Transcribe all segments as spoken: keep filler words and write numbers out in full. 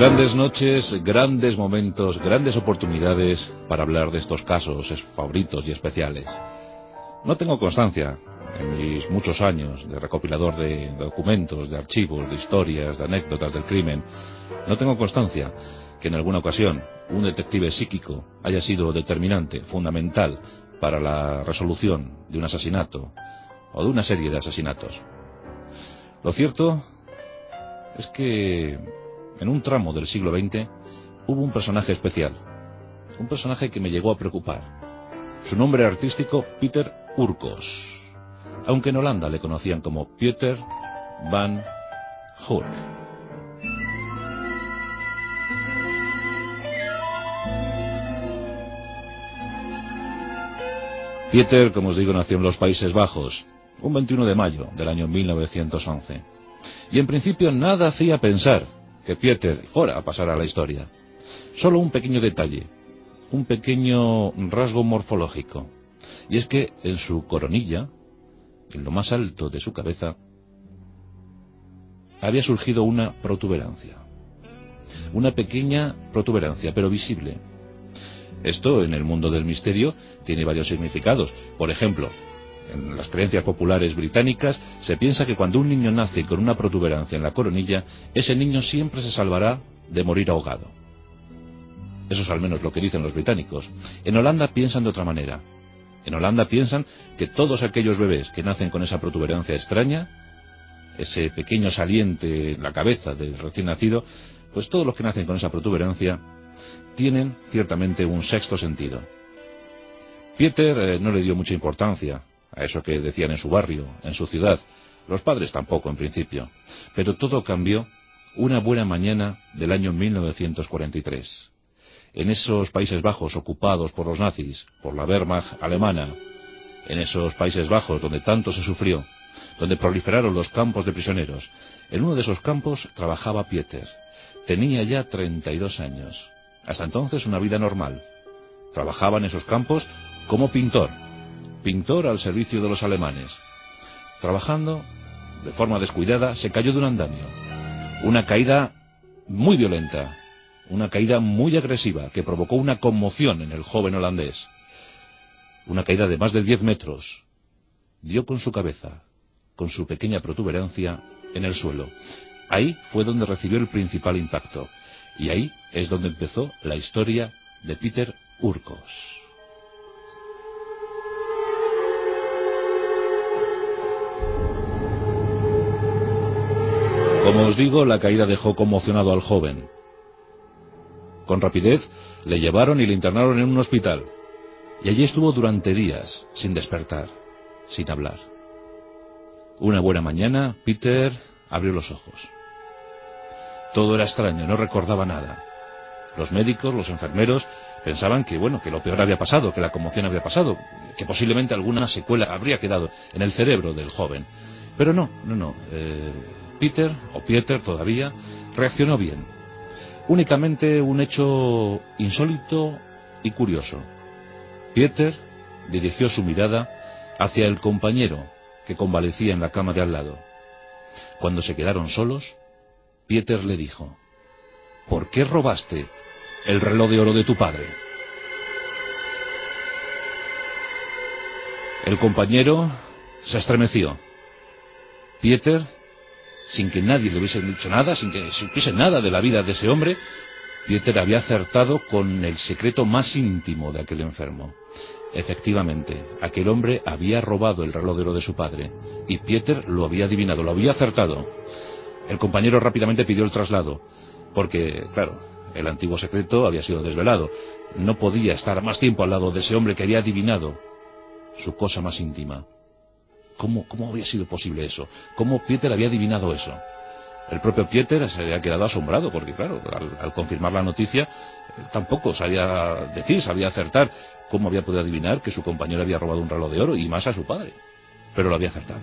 Grandes noches, grandes momentos, grandes oportunidades para hablar de estos casos favoritos y especiales. No tengo constancia, en mis muchos años de recopilador de documentos, de archivos, de historias, de anécdotas del crimen, no tengo constancia que en alguna ocasión un detective psíquico haya sido determinante, fundamental, para la resolución de un asesinato o de una serie de asesinatos. Lo cierto es que en un tramo del siglo veinte hubo un personaje especial, un personaje que me llegó a preocupar. Su nombre artístico, Pieter Urkos, aunque en Holanda le conocían como Pieter van Hurk. Pieter, como os digo, nació en los Países Bajos, un veintiuno de mayo del año mil novecientos once. Y en principio nada hacía pensar que Pieter fuera a pasar a la historia. Solo un pequeño detalle, un pequeño rasgo morfológico. Y es que en su coronilla, en lo más alto de su cabeza, había surgido una protuberancia. Una pequeña protuberancia, pero visible. Esto, en el mundo del misterio, tiene varios significados. Por ejemplo, en las creencias populares británicas, se piensa que cuando un niño nace con una protuberancia en la coronilla, ese niño siempre se salvará de morir ahogado. Eso es al menos lo que dicen los británicos. En Holanda piensan de otra manera. En Holanda piensan que todos aquellos bebés que nacen con esa protuberancia extraña, ese pequeño saliente en la cabeza del recién nacido, pues todos los que nacen con esa protuberancia tienen ciertamente un sexto sentido. Pieter eh, no le dio mucha importancia a eso que decían en su barrio, en su ciudad. Los padres tampoco, en principio. Pero todo cambió una buena mañana del año mil novecientos cuarenta y tres. En esos Países Bajos ocupados por los nazis, por la Wehrmacht alemana, en esos Países Bajos donde tanto se sufrió, donde proliferaron los campos de prisioneros, en uno de esos campos trabajaba Pieter. Tenía ya treinta y dos años. Hasta entonces una vida normal. Trabajaba en esos campos como pintor. Pintor al servicio de los alemanes. Trabajando de forma descuidada, se cayó de un andamio. Una caída muy violenta, una caída muy agresiva que provocó una conmoción en el joven holandés. Una caída de más de diez metros. Dio con su cabeza, con su pequeña protuberancia, en el suelo. Ahí fue donde recibió el principal impacto. Y ahí es donde empezó la historia de Pieter Urkos. Como os digo, la caída dejó conmocionado al joven. Con rapidez le llevaron y le internaron en un hospital. Y allí estuvo durante días, sin despertar, sin hablar. Una buena mañana, Pieter abrió los ojos. Todo era extraño, no recordaba nada. Los médicos, los enfermeros, pensaban que, bueno, que lo peor había pasado, que la conmoción había pasado, que posiblemente alguna secuela habría quedado en el cerebro del joven. Pero no, no, no. Eh, Pieter, o Pieter todavía, reaccionó bien. Únicamente un hecho insólito y curioso. Pieter dirigió su mirada hacia el compañero que convalecía en la cama de al lado. Cuando se quedaron solos, Pieter le dijo: ¿por qué robaste el reloj de oro de tu padre? El compañero se estremeció. Pieter, sin que nadie le hubiese dicho nada, sin que supiese nada de la vida de ese hombre, Pieter había acertado con el secreto más íntimo de aquel enfermo. Efectivamente, aquel hombre había robado el reloj de oro de su padre, y Pieter lo había adivinado, lo había acertado. El compañero rápidamente pidió el traslado, porque, claro, el antiguo secreto había sido desvelado. No podía estar más tiempo al lado de ese hombre que había adivinado su cosa más íntima. ¿Cómo, cómo había sido posible eso? ¿Cómo Pieter había adivinado eso? El propio Pieter se había quedado asombrado, porque claro, al, al confirmar la noticia, tampoco sabía decir, sabía acertar cómo había podido adivinar que su compañero había robado un reloj de oro, y más a su padre. Pero lo había acertado.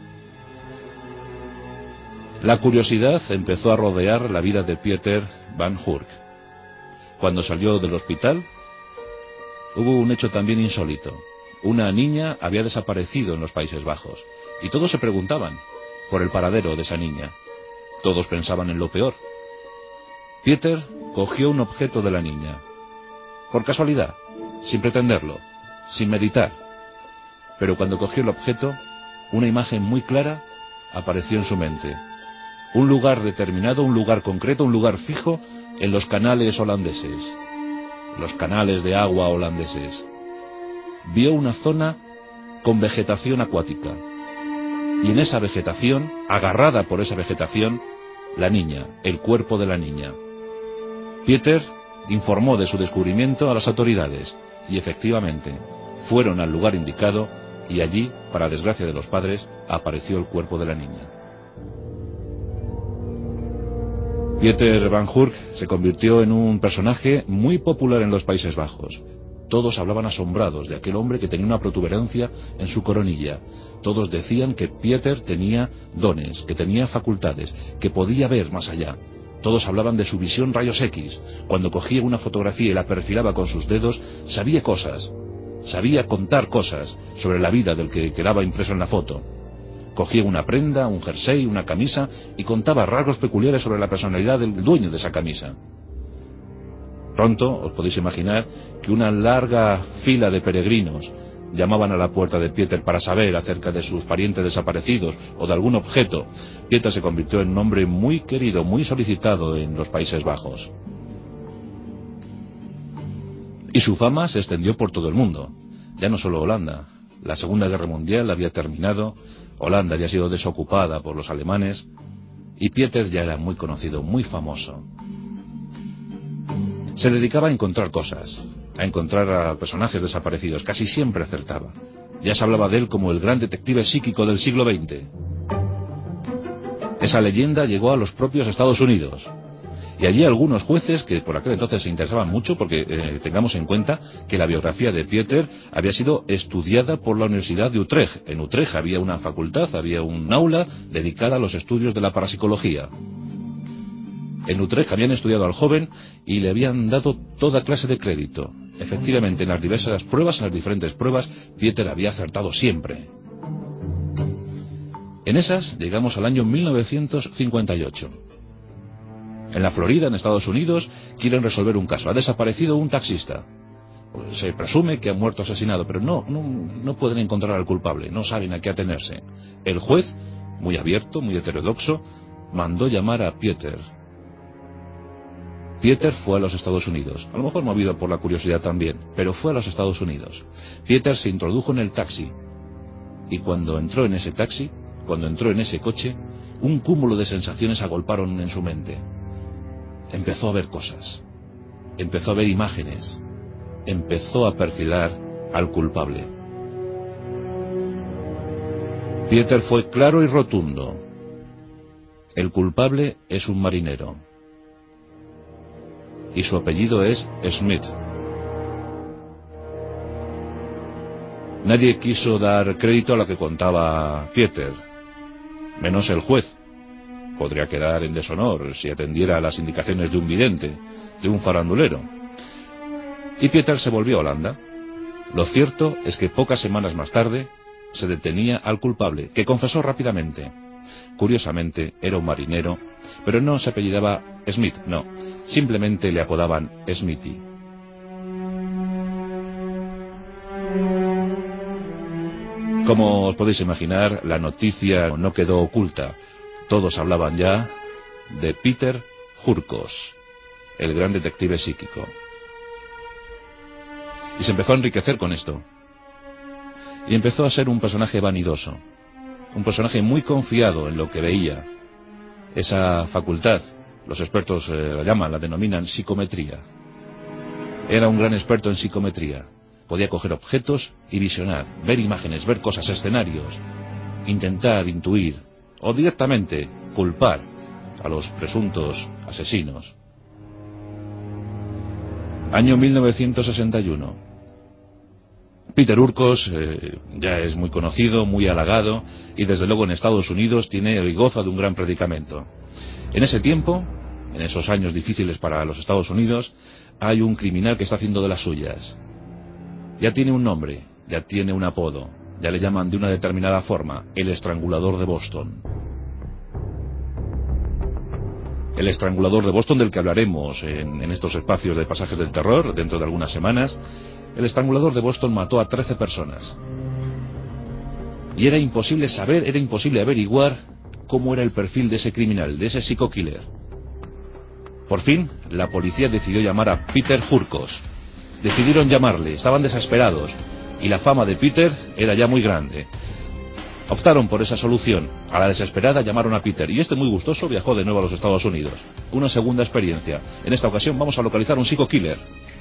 La curiosidad empezó a rodear la vida de Pieter van Hurk. Cuando salió del hospital, hubo un hecho también insólito. Una niña había desaparecido en los Países Bajos, y todos se preguntaban por el paradero de esa niña. Todos pensaban en lo peor. Pieter cogió un objeto de la niña, por casualidad, sin pretenderlo, sin meditar. Pero cuando cogió el objeto, una imagen muy clara apareció en su mente. Un lugar determinado, un lugar concreto, un lugar fijo en los canales holandeses, los canales de agua holandeses. Vio una zona con vegetación acuática. Y en esa vegetación, agarrada por esa vegetación, la niña, el cuerpo de la niña. Pieter informó de su descubrimiento a las autoridades y efectivamente fueron al lugar indicado y allí, para desgracia de los padres, apareció el cuerpo de la niña. Pieter van Hurk se convirtió en un personaje muy popular en los Países Bajos. Todos hablaban asombrados de aquel hombre que tenía una protuberancia en su coronilla. Todos decían que Pieter tenía dones, que tenía facultades, que podía ver más allá. Todos hablaban de su visión rayos X. Cuando cogía una fotografía y la perfilaba con sus dedos, sabía cosas. Sabía contar cosas sobre la vida del que quedaba impreso en la foto. Cogía una prenda, un jersey, una camisa y contaba rasgos peculiares sobre la personalidad del dueño de esa camisa. Pronto os podéis imaginar que una larga fila de peregrinos llamaban a la puerta de Pieter para saber acerca de sus parientes desaparecidos o de algún objeto. Pieter se convirtió en un hombre muy querido, muy solicitado en los Países Bajos. Y su fama se extendió por todo el mundo, ya no solo Holanda. La Segunda Guerra Mundial había terminado, Holanda había sido desocupada por los alemanes y Pieter ya era muy conocido, muy famoso. Se dedicaba a encontrar cosas, a encontrar a personajes desaparecidos. Casi siempre acertaba. Ya se hablaba de él como el gran detective psíquico del siglo veinte. Esa leyenda llegó a los propios Estados Unidos. Y allí algunos jueces, que por aquel entonces se interesaban mucho, porque eh, tengamos en cuenta que la biografía de Pieter había sido estudiada por la Universidad de Utrecht. En Utrecht había una facultad, había un aula dedicada a los estudios de la parapsicología. En Utrecht habían estudiado al joven y le habían dado toda clase de crédito. Efectivamente, en las diversas pruebas, en las diferentes pruebas, Pieter había acertado siempre. En esas llegamos al año mil novecientos cincuenta y ocho. En la Florida, en Estados Unidos, quieren resolver un caso. Ha desaparecido un taxista. Pues se presume que ha muerto asesinado, pero no, no, no pueden encontrar al culpable, no saben a qué atenerse. El juez, muy abierto, muy heterodoxo, mandó llamar a Pieter. Pieter fue a los Estados Unidos, a lo mejor movido por la curiosidad también, pero fue a los Estados Unidos. Pieter se introdujo en el taxi, y cuando entró en ese taxi, cuando entró en ese coche, un cúmulo de sensaciones agolparon en su mente. Empezó a ver cosas, empezó a ver imágenes, empezó a perfilar al culpable. Pieter fue claro y rotundo. El culpable es un marinero. Y su apellido es Smith. Nadie quiso dar crédito a lo que contaba Pieter, menos el juez. Podría quedar en deshonor si atendiera a las indicaciones de un vidente, de un farandulero. Y Pieter se volvió a Holanda. Lo cierto es que pocas semanas más tarde se detenía al culpable, que confesó rápidamente. Curiosamente, era un marinero, pero no se apellidaba Smith, no. Simplemente le apodaban Smithy. Como os podéis imaginar, la noticia no quedó oculta. Todos hablaban ya de Pieter Hurkos, el gran detective psíquico. Y se empezó a enriquecer con esto. Y empezó a ser un personaje vanidoso. Un personaje muy confiado en lo que veía. Esa facultad, los expertos eh, la llaman, la denominan psicometría. Era un gran experto en psicometría. Podía coger objetos y visionar, ver imágenes, ver cosas, escenarios, intentar intuir o directamente culpar a los presuntos asesinos. Año mil novecientos sesenta y uno. Pieter Hurkos eh, ya es muy conocido, muy halagado y desde luego en Estados Unidos tiene y goza de un gran predicamento. En ese tiempo, en esos años difíciles para los Estados Unidos, hay un criminal que está haciendo de las suyas. Ya tiene un nombre, ya tiene un apodo, ya le llaman de una determinada forma, el estrangulador de Boston. El estrangulador de Boston, del que hablaremos en, en estos espacios de Pasajes del Terror dentro de algunas semanas. El estrangulador de Boston mató a trece personas. Y era imposible saber, era imposible averiguar cómo era el perfil de ese criminal, de ese psycho killer. Por fin, la policía decidió llamar a Peter Hurkos. Decidieron llamarle, estaban desesperados, y la fama de Peter era ya muy grande. Optaron por esa solución. A la desesperada llamaron a Peter, y este, muy gustoso, viajó de nuevo a los Estados Unidos. Una segunda experiencia. En esta ocasión vamos a localizar un psycho killer.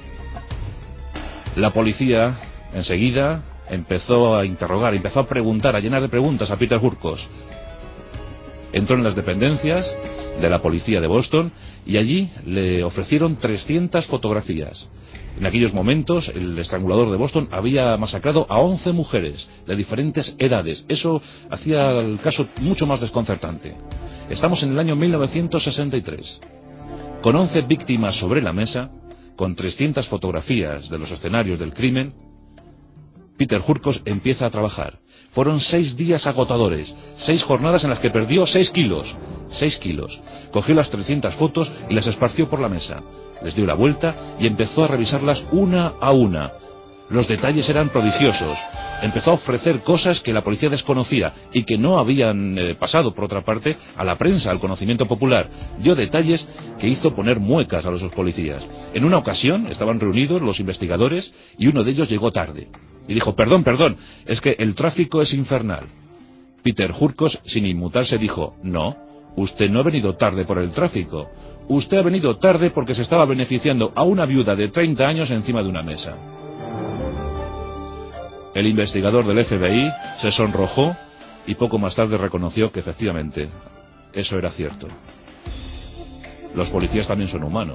La policía, enseguida, empezó a interrogar, empezó a preguntar, a llenar de preguntas a Peter Hurkos. Entró en las dependencias de la policía de Boston y allí le ofrecieron trescientas fotografías. En aquellos momentos, el estrangulador de Boston había masacrado a once mujeres de diferentes edades. Eso hacía el caso mucho más desconcertante. Estamos en el año mil novecientos sesenta y tres. Con once víctimas sobre la mesa, con trescientas fotografías de los escenarios del crimen, Peter Hurkos empieza a trabajar. Fueron seis días agotadores, seis jornadas en las que perdió seis kilos. Seis kilos. Cogió las trescientas fotos y las esparció por la mesa. Les dio la vuelta y empezó a revisarlas una a una. Los detalles eran prodigiosos. Empezó a ofrecer cosas que la policía desconocía y que no habían eh, pasado, por otra parte, a la prensa, al conocimiento popular. Dio detalles que hizo poner muecas a los policías. En una ocasión estaban reunidos los investigadores y uno de ellos llegó tarde. Y dijo, perdón, perdón, es que el tráfico es infernal. Peter Hurkos, sin inmutarse, dijo, no, usted no ha venido tarde por el tráfico. Usted ha venido tarde porque se estaba beneficiando a una viuda de treinta años encima de una mesa. El investigador del F B I se sonrojó y poco más tarde reconoció que efectivamente eso era cierto. Los policías también son humanos.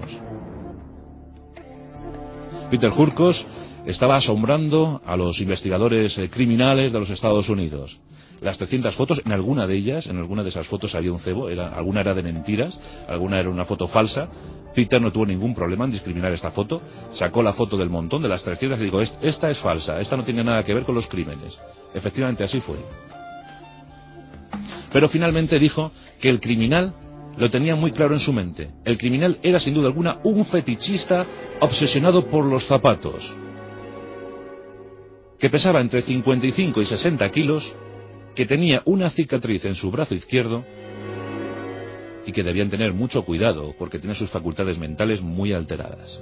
Peter Hurkos estaba asombrando a los investigadores eh, criminales de los Estados Unidos. Las trescientas fotos, en alguna de ellas, en alguna de esas fotos había un cebo, era, alguna era de mentiras, alguna era una foto falsa. Peter no tuvo ningún problema en discriminar esta foto, sacó la foto del montón de las trescientas y dijo, esta es falsa, esta no tiene nada que ver con los crímenes. Efectivamente así fue. Pero finalmente dijo que el criminal lo tenía muy claro en su mente. El criminal era sin duda alguna un fetichista obsesionado por los zapatos, que pesaba entre cincuenta y cinco y sesenta kilos, que tenía una cicatriz en su brazo izquierdo y que debían tener mucho cuidado porque tiene sus facultades mentales muy alteradas.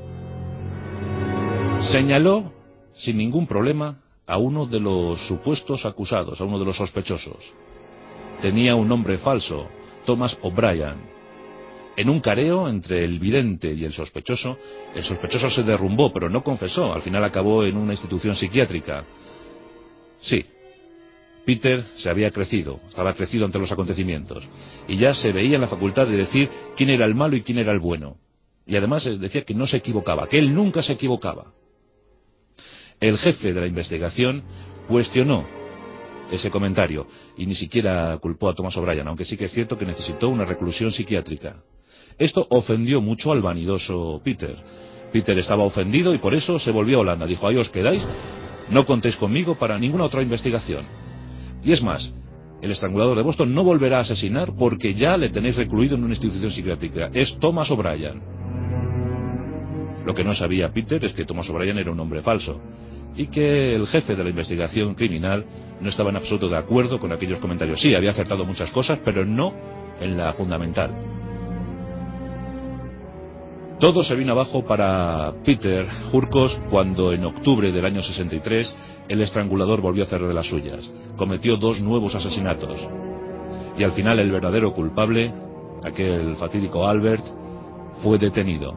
Señaló sin ningún problema a uno de los supuestos acusados, a uno de los sospechosos. Tenía un nombre falso, Thomas O'Brien. En un careo entre el vidente y el sospechoso, el sospechoso se derrumbó, pero no confesó. Al final acabó en una institución psiquiátrica. Sí, Peter se había crecido, estaba crecido ante los acontecimientos, y ya se veía en la facultad de decir quién era el malo y quién era el bueno. Y además decía que no se equivocaba, que él nunca se equivocaba. El jefe de la investigación cuestionó ese comentario y ni siquiera culpó a Thomas O'Brien, aunque sí que es cierto que necesitó una reclusión psiquiátrica. Esto ofendió mucho al vanidoso Peter. Peter estaba ofendido y por eso se volvió a Holanda. Dijo, ahí os quedáis, no contéis conmigo para ninguna otra investigación. Y es más, el estrangulador de Boston no volverá a asesinar porque ya le tenéis recluido en una institución psiquiátrica. Es Thomas O'Brien. Lo que no sabía Peter es que Thomas O'Brien era un hombre falso y que el jefe de la investigación criminal no estaba en absoluto de acuerdo con aquellos comentarios. Sí, había acertado muchas cosas, pero no en la fundamental. Todo se vino abajo para Peter Hurkos cuando en octubre del año sesenta y tres el estrangulador volvió a hacer de las suyas. Cometió dos nuevos asesinatos. Y al final el verdadero culpable, aquel fatídico Albert, fue detenido.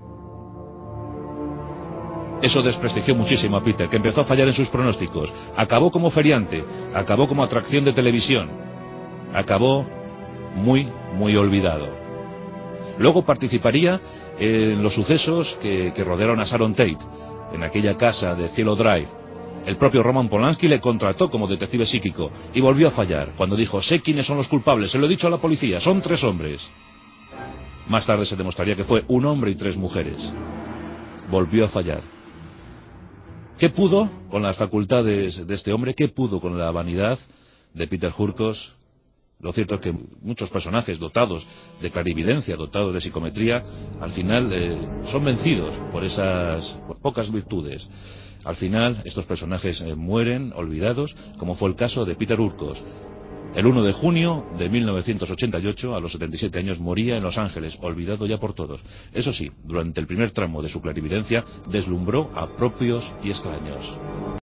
Eso desprestigió muchísimo a Peter, que empezó a fallar en sus pronósticos. Acabó como feriante, acabó como atracción de televisión. Acabó muy, muy olvidado. Luego participaría en los sucesos que, que rodearon a Sharon Tate, en aquella casa de Cielo Drive. El propio Roman Polanski le contrató como detective psíquico y volvió a fallar cuando dijo, sé quiénes son los culpables, se lo he dicho a la policía, son tres hombres. Más tarde se demostraría que fue un hombre y tres mujeres. Volvió a fallar. ¿Qué pudo con las facultades de este hombre? ¿Qué pudo con la vanidad de Peter Hurkos? Lo cierto es que muchos personajes dotados de clarividencia, dotados de psicometría, al final eh, son vencidos por esas por pocas virtudes. Al final estos personajes eh, mueren olvidados, como fue el caso de Peter Urkos. El uno de junio de mil novecientos ochenta y ocho, a los setenta y siete años, moría en Los Ángeles, olvidado ya por todos. Eso sí, durante el primer tramo de su clarividencia deslumbró a propios y extraños.